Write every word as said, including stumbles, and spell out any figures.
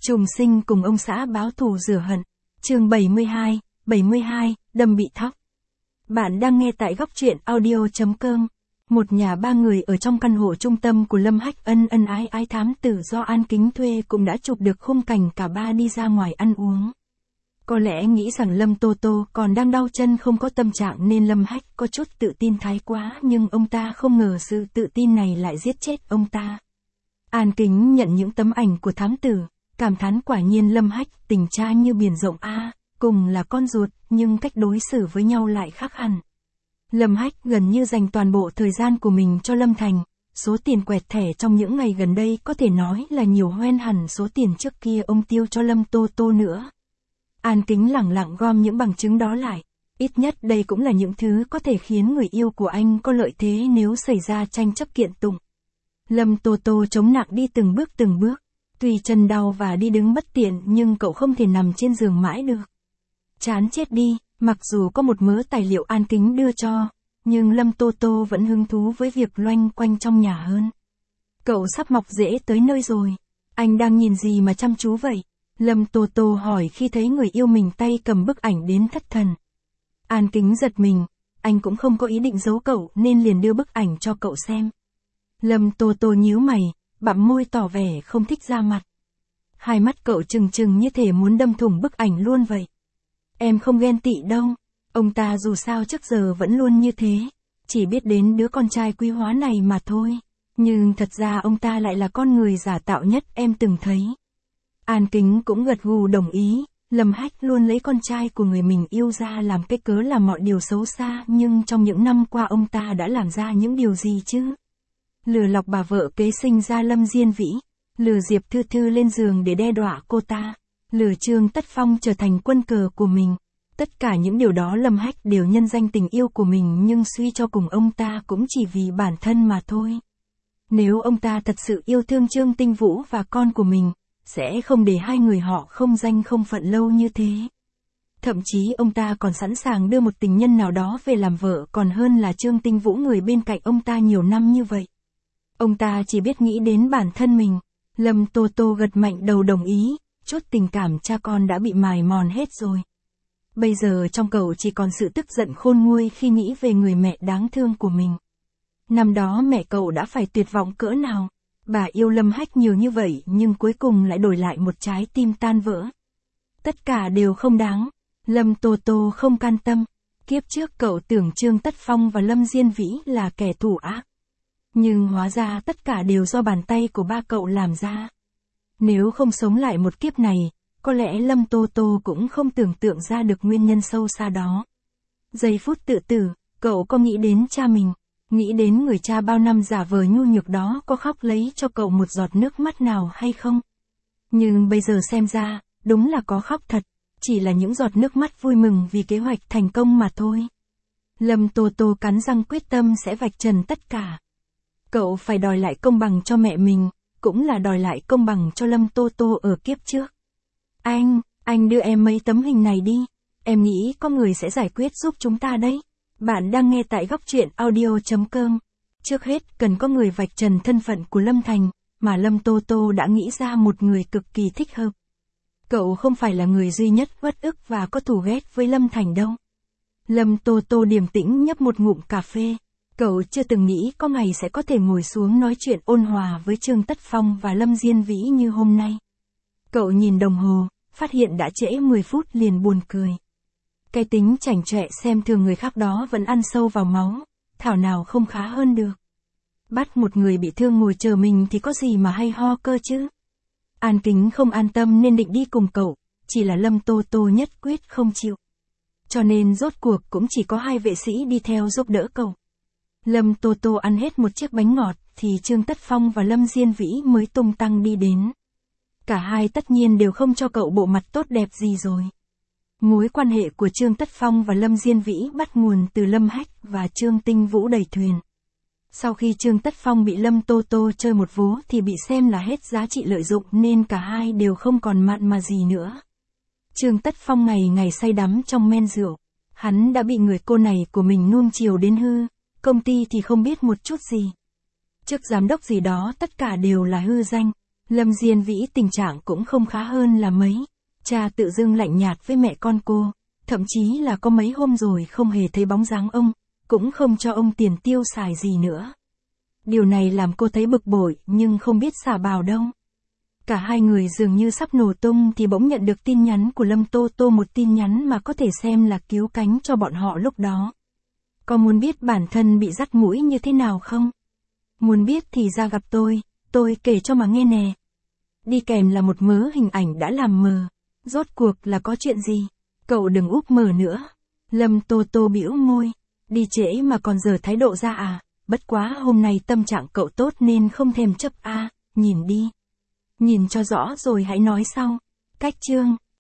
Trùng sinh cùng ông xã báo thù rửa hận. Chương bảy mươi hai, bảy mươi hai, đâm bị thóc. Bạn đang nghe tại góc truyện audio chấm com. Một nhà ba người ở trong căn hộ trung tâm của Lâm Hách ân ân ái ái thám tử do An Kính thuê cũng đã chụp được khung cảnh cả ba đi ra ngoài ăn uống. Có lẽ nghĩ rằng Lâm Tô Tô còn đang đau chân không có tâm trạng nên Lâm Hách có chút tự tin thái quá, nhưng ông ta không ngờ sự tự tin này lại giết chết ông ta. An Kính nhận những tấm ảnh của thám tử, cảm thán quả nhiên Lâm Hách tình cha như biển rộng a, cùng là con ruột nhưng cách đối xử với nhau lại khác hẳn. Lâm Hách gần như dành toàn bộ thời gian của mình cho Lâm Thành, số tiền quẹt thẻ trong những ngày gần đây có thể nói là nhiều hơn hẳn số tiền trước kia ông tiêu cho Lâm Tô Tô nữa. An Kính lẳng lặng gom những bằng chứng đó lại, ít nhất đây cũng là những thứ có thể khiến người yêu của anh có lợi thế nếu xảy ra tranh chấp kiện tụng. Lâm Tô Tô chống nặng đi từng bước từng bước, tuy chân đau và đi đứng bất tiện nhưng cậu không thể nằm trên giường mãi được. Chán chết đi, mặc dù có một mớ tài liệu An Kính đưa cho, nhưng Lâm Tô Tô vẫn hứng thú với việc loanh quanh trong nhà hơn. Cậu sắp mọc rễ tới nơi rồi, anh đang nhìn gì mà chăm chú vậy? Lâm Tô Tô hỏi khi thấy người yêu mình tay cầm bức ảnh đến thất thần. An Kính giật mình, anh cũng không có ý định giấu cậu nên liền đưa bức ảnh cho cậu xem. Lâm Tô Tô nhíu mày, bặm môi tỏ vẻ không thích ra mặt. Hai mắt cậu trừng trừng như thể muốn đâm thủng bức ảnh luôn vậy. Em không ghen tị đâu, ông ta dù sao trước giờ vẫn luôn như thế, chỉ biết đến đứa con trai quý hóa này mà thôi. Nhưng thật ra ông ta lại là con người giả tạo nhất em từng thấy. An Kính cũng gật gù đồng ý, Lâm Hách luôn lấy con trai của người mình yêu ra làm cái cớ làm mọi điều xấu xa, nhưng trong những năm qua ông ta đã làm ra những điều gì chứ? Lừa lọc bà vợ kế sinh ra Lâm Diên Vĩ, lừa Diệp Thư Thư lên giường để đe dọa cô ta, lừa Trương Tất Phong trở thành quân cờ của mình. Tất cả những điều đó Lâm Hách đều nhân danh tình yêu của mình, nhưng suy cho cùng ông ta cũng chỉ vì bản thân mà thôi. Nếu ông ta thật sự yêu thương Trương Tinh Vũ và con của mình, sẽ không để hai người họ không danh không phận lâu như thế. Thậm chí ông ta còn sẵn sàng đưa một tình nhân nào đó về làm vợ còn hơn là Trương Tinh Vũ người bên cạnh ông ta nhiều năm như vậy. Ông ta chỉ biết nghĩ đến bản thân mình. Lâm Tô Tô gật mạnh đầu đồng ý, chút tình cảm cha con đã bị mài mòn hết rồi. Bây giờ trong cậu chỉ còn sự tức giận khôn nguôi khi nghĩ về người mẹ đáng thương của mình. Năm đó mẹ cậu đã phải tuyệt vọng cỡ nào. Bà yêu Lâm Hách nhiều như vậy nhưng cuối cùng lại đổi lại một trái tim tan vỡ. Tất cả đều không đáng. Lâm Tô Tô không can tâm. Kiếp trước cậu tưởng Trương Tất Phong và Lâm Diên Vĩ là kẻ thù ác. Nhưng hóa ra tất cả đều do bàn tay của ba cậu làm ra. Nếu không sống lại một kiếp này, có lẽ Lâm Tô Tô cũng không tưởng tượng ra được nguyên nhân sâu xa đó. Giây phút tự tử, cậu có nghĩ đến cha mình, nghĩ đến người cha bao năm giả vờ nhu nhược đó có khóc lấy cho cậu một giọt nước mắt nào hay không? Nhưng bây giờ xem ra, đúng là có khóc thật, chỉ là những giọt nước mắt vui mừng vì kế hoạch thành công mà thôi. Lâm Tô Tô cắn răng quyết tâm sẽ vạch trần tất cả. Cậu phải đòi lại công bằng cho mẹ mình, cũng là đòi lại công bằng cho Lâm Tô Tô ở kiếp trước. Anh, anh đưa em mấy tấm hình này đi, em nghĩ có người sẽ giải quyết giúp chúng ta đấy. Bạn đang nghe tại góc truyện audio chấm com. Trước hết cần có người vạch trần thân phận của Lâm Thành, mà Lâm Tô Tô đã nghĩ ra một người cực kỳ thích hợp. Cậu không phải là người duy nhất uất ức và có thù ghét với Lâm Thành đâu. Lâm Tô Tô điềm tĩnh nhấp một ngụm cà phê. Cậu chưa từng nghĩ có ngày sẽ có thể ngồi xuống nói chuyện ôn hòa với Trương Tất Phong và Lâm Diên Vĩ như hôm nay. Cậu nhìn đồng hồ, phát hiện đã trễ mười phút liền buồn cười. Cái tính chảnh chọe xem thường người khác đó vẫn ăn sâu vào máu, thảo nào không khá hơn được. Bắt một người bị thương ngồi chờ mình thì có gì mà hay ho cơ chứ. An Kính không an tâm nên định đi cùng cậu, chỉ là Lâm Tô Tô nhất quyết không chịu. Cho nên rốt cuộc cũng chỉ có hai vệ sĩ đi theo giúp đỡ cậu. Lâm Tô Tô ăn hết một chiếc bánh ngọt thì Trương Tất Phong và Lâm Diên Vĩ mới tung tăng đi đến. Cả hai tất nhiên đều không cho cậu bộ mặt tốt đẹp gì rồi. Mối quan hệ của Trương Tất Phong và Lâm Diên Vĩ bắt nguồn từ Lâm Hách và Trương Tinh Vũ đẩy thuyền. Sau khi Trương Tất Phong bị Lâm Tô Tô chơi một vố thì bị xem là hết giá trị lợi dụng nên cả hai đều không còn mặn mà gì nữa. Trương Tất Phong ngày ngày say đắm trong men rượu. Hắn đã bị người cô này của mình nuông chiều đến hư, công ty thì không biết một chút gì. Chức giám đốc gì đó tất cả đều là hư danh. Lâm Diên Vĩ tình trạng cũng không khá hơn là mấy. Cha tự dưng lạnh nhạt với mẹ con cô, thậm chí là có mấy hôm rồi không hề thấy bóng dáng ông, cũng không cho ông tiền tiêu xài gì nữa. Điều này làm cô thấy bực bội nhưng không biết xả bào đâu. Cả hai người dường như sắp nổ tung thì bỗng nhận được tin nhắn của Lâm Tô Tô, một tin nhắn mà có thể xem là cứu cánh cho bọn họ lúc đó. Có muốn biết bản thân bị dắt mũi như thế nào không? Muốn biết thì ra gặp tôi, tôi kể cho mà nghe nè. Đi kèm là một mớ hình ảnh đã làm mờ. Rốt cuộc là có chuyện gì? Cậu đừng úp mờ nữa. Lâm Tô Tô bĩu môi. Đi trễ mà còn dở thái độ ra à? Bất quá hôm nay tâm trạng cậu tốt nên không thèm chấp a, à, nhìn đi. Nhìn cho rõ rồi hãy nói sau. Cách chương.